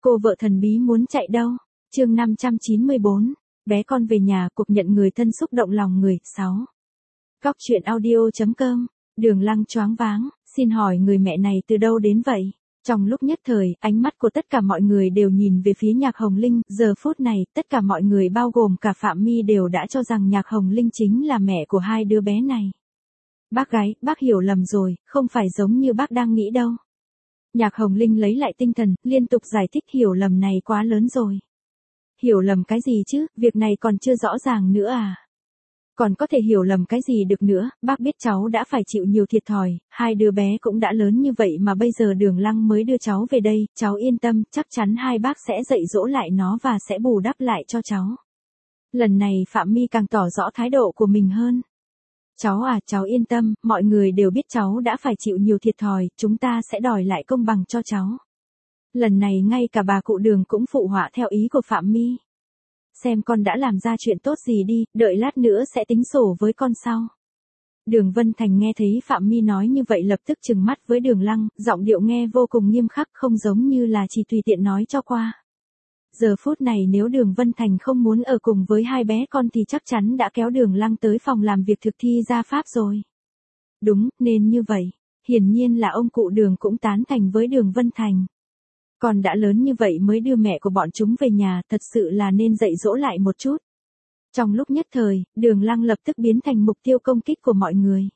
Cô vợ thần bí muốn chạy đâu? Chương 594. Bé con về nhà, cuộc nhận người thân xúc động lòng người. 6. Góc truyện audio.com. Đường Lăng choáng váng, xin hỏi người mẹ này từ đâu đến vậy? Trong lúc nhất thời, ánh mắt của tất cả mọi người đều nhìn về phía Nhạc Hồng Linh, giờ phút này, tất cả mọi người bao gồm cả Phạm My đều đã cho rằng Nhạc Hồng Linh chính là mẹ của hai đứa bé này. Bác gái, bác hiểu lầm rồi, không phải giống như bác đang nghĩ đâu. Nhạc Hồng Linh lấy lại tinh thần, liên tục giải thích hiểu lầm này quá lớn rồi. Hiểu lầm cái gì chứ, việc này còn chưa rõ ràng nữa à? Còn có thể hiểu lầm cái gì được nữa, bác biết cháu đã phải chịu nhiều thiệt thòi, hai đứa bé cũng đã lớn như vậy mà bây giờ Đường Lăng mới đưa cháu về đây, cháu yên tâm, chắc chắn hai bác sẽ dạy dỗ lại nó và sẽ bù đắp lại cho cháu. Lần này Phạm My càng tỏ rõ thái độ của mình hơn. Cháu à, cháu yên tâm, mọi người đều biết cháu đã phải chịu nhiều thiệt thòi, chúng ta sẽ đòi lại công bằng cho cháu. Lần này ngay cả bà cụ Đường cũng phụ họa theo ý của Phạm My. Xem con đã làm ra chuyện tốt gì đi, đợi lát nữa sẽ tính sổ với con sau. Đường Vân Thành nghe thấy Phạm My nói như vậy lập tức trừng mắt với Đường Lăng, giọng điệu nghe vô cùng nghiêm khắc, không giống như là chỉ tùy tiện nói cho qua. Giờ phút này nếu Đường Vân Thành không muốn ở cùng với hai bé con thì chắc chắn đã kéo Đường Lăng tới phòng làm việc thực thi gia pháp rồi. Đúng, nên như vậy. Hiển nhiên là ông cụ Đường cũng tán thành với Đường Vân Thành. Con đã lớn như vậy mới đưa mẹ của bọn chúng về nhà, thật sự là nên dạy dỗ lại một chút. Trong lúc nhất thời, Đường Lăng lập tức biến thành mục tiêu công kích của mọi người.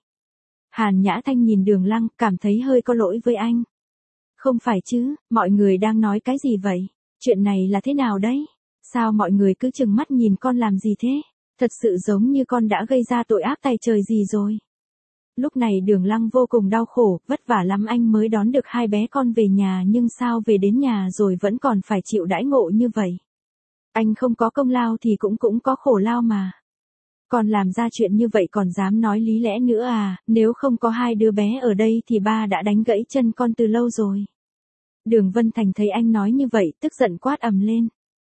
Hàn Nhã Thanh nhìn Đường Lăng, cảm thấy hơi có lỗi với anh. Không phải chứ, mọi người đang nói cái gì vậy? Chuyện này là thế nào đấy? Sao mọi người cứ trừng mắt nhìn con làm gì thế? Thật sự giống như con đã gây ra tội ác tày trời gì rồi. Lúc này Đường Lăng vô cùng đau khổ, vất vả lắm anh mới đón được hai bé con về nhà nhưng sao về đến nhà rồi vẫn còn phải chịu đãi ngộ như vậy. Anh không có công lao thì cũng có khổ lao mà. Còn làm ra chuyện như vậy còn dám nói lý lẽ nữa à, nếu không có hai đứa bé ở đây thì ba đã đánh gãy chân con từ lâu rồi. Đường Vân Thành thấy anh nói như vậy, tức giận quát ầm lên.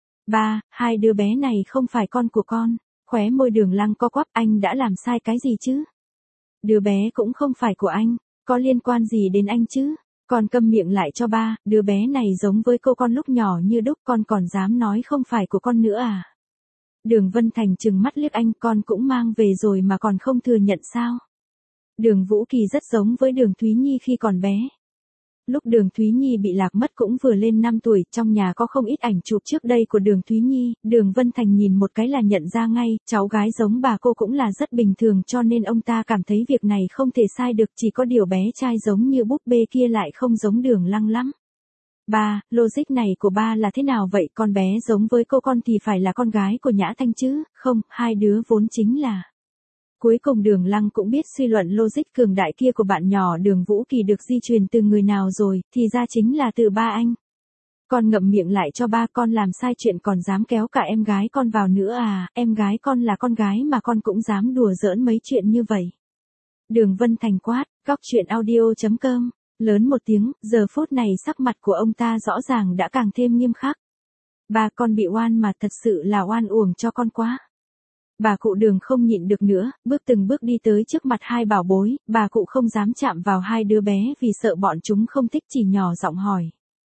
Ba, hai đứa bé này không phải con của con. Khóe môi Đường Lăng co quắp, anh đã làm sai cái gì chứ? Đứa bé cũng không phải của anh, có liên quan gì đến anh chứ? Con câm miệng lại cho ba, đứa bé này giống với cô con lúc nhỏ như đúc, con còn dám nói không phải của con nữa à? Đường Vân Thành trừng mắt liếc anh, con cũng mang về rồi mà còn không thừa nhận sao? Đường Vũ Kỳ rất giống với Đường Thúy Nhi khi còn bé. Lúc Đường Thúy Nhi bị lạc mất cũng vừa lên 5 tuổi, trong nhà có không ít ảnh chụp trước đây của Đường Thúy Nhi, Đường Vân Thành nhìn một cái là nhận ra ngay, cháu gái giống bà cô cũng là rất bình thường cho nên ông ta cảm thấy việc này không thể sai được, chỉ có điều bé trai giống như búp bê kia lại không giống Đường Lăng lắm. Ba, logic này của ba là thế nào vậy, con bé giống với cô con thì phải là con gái của Nhã Thanh chứ, không, hai đứa vốn chính là... Cuối cùng Đường Lăng cũng biết suy luận logic cường đại kia của bạn nhỏ Đường Vũ Kỳ được di truyền từ người nào rồi, thì ra chính là từ ba anh. Con ngậm miệng lại cho ba, con làm sai chuyện còn dám kéo cả em gái con vào nữa à, em gái con là con gái mà con cũng dám đùa giỡn mấy chuyện như vậy. Đường Vân Thành quát, góc truyện audio.com, lớn một tiếng, giờ phút này sắc mặt của ông ta rõ ràng đã càng thêm nghiêm khắc. Ba, con bị oan mà, thật sự là oan uổng cho con quá. Bà cụ Đường không nhịn được nữa, bước từng bước đi tới trước mặt hai bảo bối, bà cụ không dám chạm vào hai đứa bé vì sợ bọn chúng không thích, chỉ nhỏ giọng hỏi.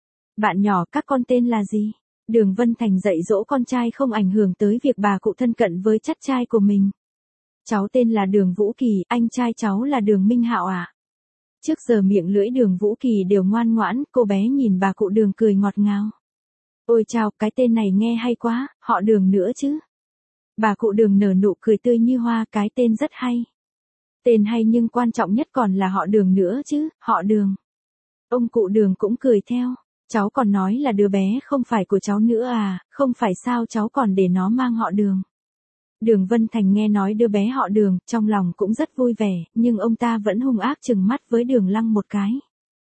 Bạn nhỏ, các con tên là gì? Đường Vân Thành dạy dỗ con trai không ảnh hưởng tới việc bà cụ thân cận với chắt trai của mình. Cháu tên là Đường Vũ Kỳ, anh trai cháu là Đường Minh Hạo à? Trước giờ miệng lưỡi Đường Vũ Kỳ đều ngoan ngoãn, cô bé nhìn bà cụ Đường cười ngọt ngào. Ôi chao, cái tên này nghe hay quá, họ Đường nữa chứ? Bà cụ Đường nở nụ cười tươi như hoa, cái tên rất hay. Tên hay nhưng quan trọng nhất còn là họ Đường nữa chứ, họ Đường. Ông cụ Đường cũng cười theo, cháu còn nói là đứa bé không phải của cháu nữa à, không phải sao cháu còn để nó mang họ Đường. Đường Vân Thành nghe nói đứa bé họ Đường, trong lòng cũng rất vui vẻ, nhưng ông ta vẫn hung ác trừng mắt với Đường Lăng một cái.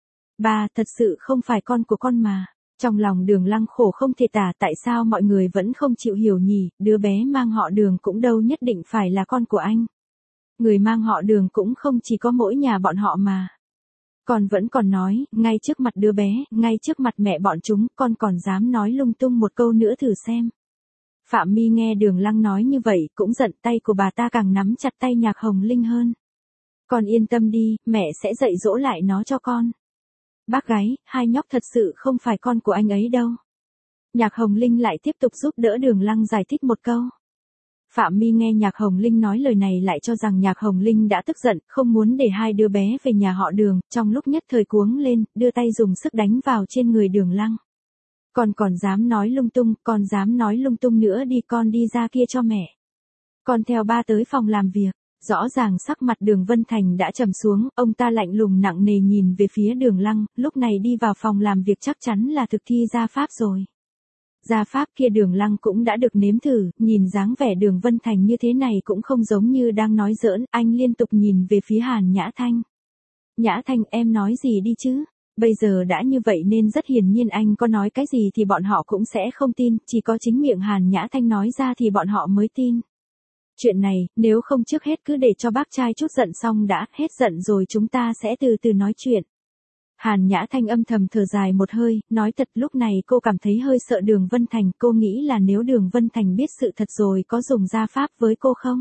Ba, thật sự không phải con của con mà. Trong lòng Đường Lăng khổ không thể tả, tại sao mọi người vẫn không chịu hiểu nhỉ, đứa bé mang họ Đường cũng đâu nhất định phải là con của anh. Người mang họ Đường cũng không chỉ có mỗi nhà bọn họ mà. Con vẫn còn nói, ngay trước mặt đứa bé, ngay trước mặt mẹ bọn chúng, con còn dám nói lung tung một câu nữa thử xem. Phạm My nghe Đường Lăng nói như vậy, cũng giận, tay của bà ta càng nắm chặt tay Nhạc Hồng Linh hơn. Con yên tâm đi, mẹ sẽ dạy dỗ lại nó cho con. Bác gái, hai nhóc thật sự không phải con của anh ấy đâu. Nhạc Hồng Linh lại tiếp tục giúp đỡ Đường Lăng giải thích một câu. Phạm My nghe Nhạc Hồng Linh nói lời này lại cho rằng Nhạc Hồng Linh đã tức giận, không muốn để hai đứa bé về nhà họ Đường, trong lúc nhất thời cuống lên, đưa tay dùng sức đánh vào trên người Đường Lăng. Còn dám nói lung tung, con dám nói lung tung nữa đi, con đi ra kia cho mẹ. Con theo ba tới phòng làm việc. Rõ ràng sắc mặt Đường Vân Thành đã trầm xuống, ông ta lạnh lùng nặng nề nhìn về phía Đường Lăng, lúc này đi vào phòng làm việc chắc chắn là thực thi gia pháp rồi. Gia pháp kia Đường Lăng cũng đã được nếm thử, nhìn dáng vẻ Đường Vân Thành như thế này cũng không giống như đang nói giỡn, anh liên tục nhìn về phía Hàn Nhã Thanh. Nhã Thanh, em nói gì đi chứ? Bây giờ đã như vậy nên rất hiển nhiên anh có nói cái gì thì bọn họ cũng sẽ không tin, chỉ có chính miệng Hàn Nhã Thanh nói ra thì bọn họ mới tin. Chuyện này, nếu không trước hết cứ để cho bác trai chút giận xong đã, hết giận rồi chúng ta sẽ từ từ nói chuyện. Hàn Nhã Thanh âm thầm thở dài một hơi, nói thật lúc này cô cảm thấy hơi sợ Đường Vân Thành, cô nghĩ là nếu Đường Vân Thành biết sự thật rồi có dùng gia pháp với cô không?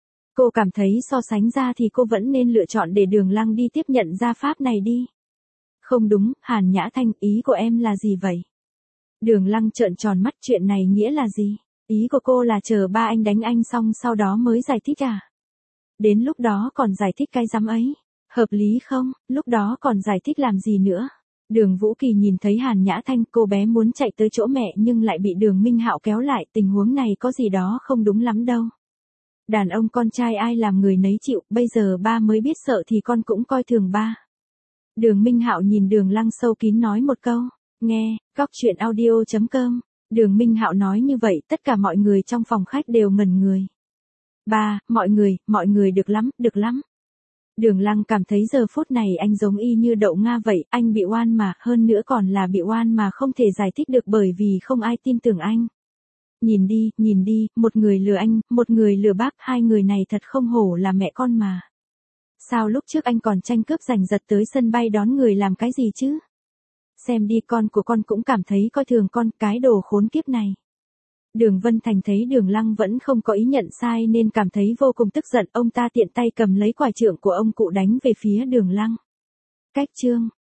Cô cảm thấy so sánh ra thì cô vẫn nên lựa chọn để Đường Lăng đi tiếp nhận gia pháp này đi. Không đúng, Hàn Nhã Thanh, ý của em là gì vậy? Đường Lăng trợn tròn mắt, chuyện này nghĩa là gì? Ý của cô là chờ ba anh đánh anh xong sau đó mới giải thích à? Đến lúc đó còn giải thích cái rắm ấy. Hợp lý không, lúc đó còn giải thích làm gì nữa? Đường Vũ Kỳ nhìn thấy Hàn Nhã Thanh, cô bé muốn chạy tới chỗ mẹ nhưng lại bị Đường Minh Hạo kéo lại, tình huống này có gì đó không đúng lắm đâu. Đàn ông con trai ai làm người nấy chịu, bây giờ ba mới biết sợ thì con cũng coi thường ba. Đường Minh Hạo nhìn Đường Lăng sâu kín nói một câu, nghe, coctruyện.audio.com. Đường Minh Hạo nói như vậy tất cả mọi người trong phòng khách đều ngẩn người. Ba, mọi người được lắm. Đường Lăng cảm thấy giờ phút này anh giống y như đậu Nga vậy, anh bị oan mà, hơn nữa còn là bị oan mà không thể giải thích được bởi vì không ai tin tưởng anh. Nhìn đi, một người lừa anh, một người lừa bác, hai người này thật không hổ là mẹ con mà. Sao lúc trước anh còn tranh cướp giành giật tới sân bay đón người làm cái gì chứ? Xem đi, con của con cũng cảm thấy coi thường con, cái đồ khốn kiếp này. Đường Vân Thành thấy Đường Lăng vẫn không có ý nhận sai nên cảm thấy vô cùng tức giận, ông ta tiện tay cầm lấy quải trượng của ông cụ đánh về phía Đường Lăng. Cách chương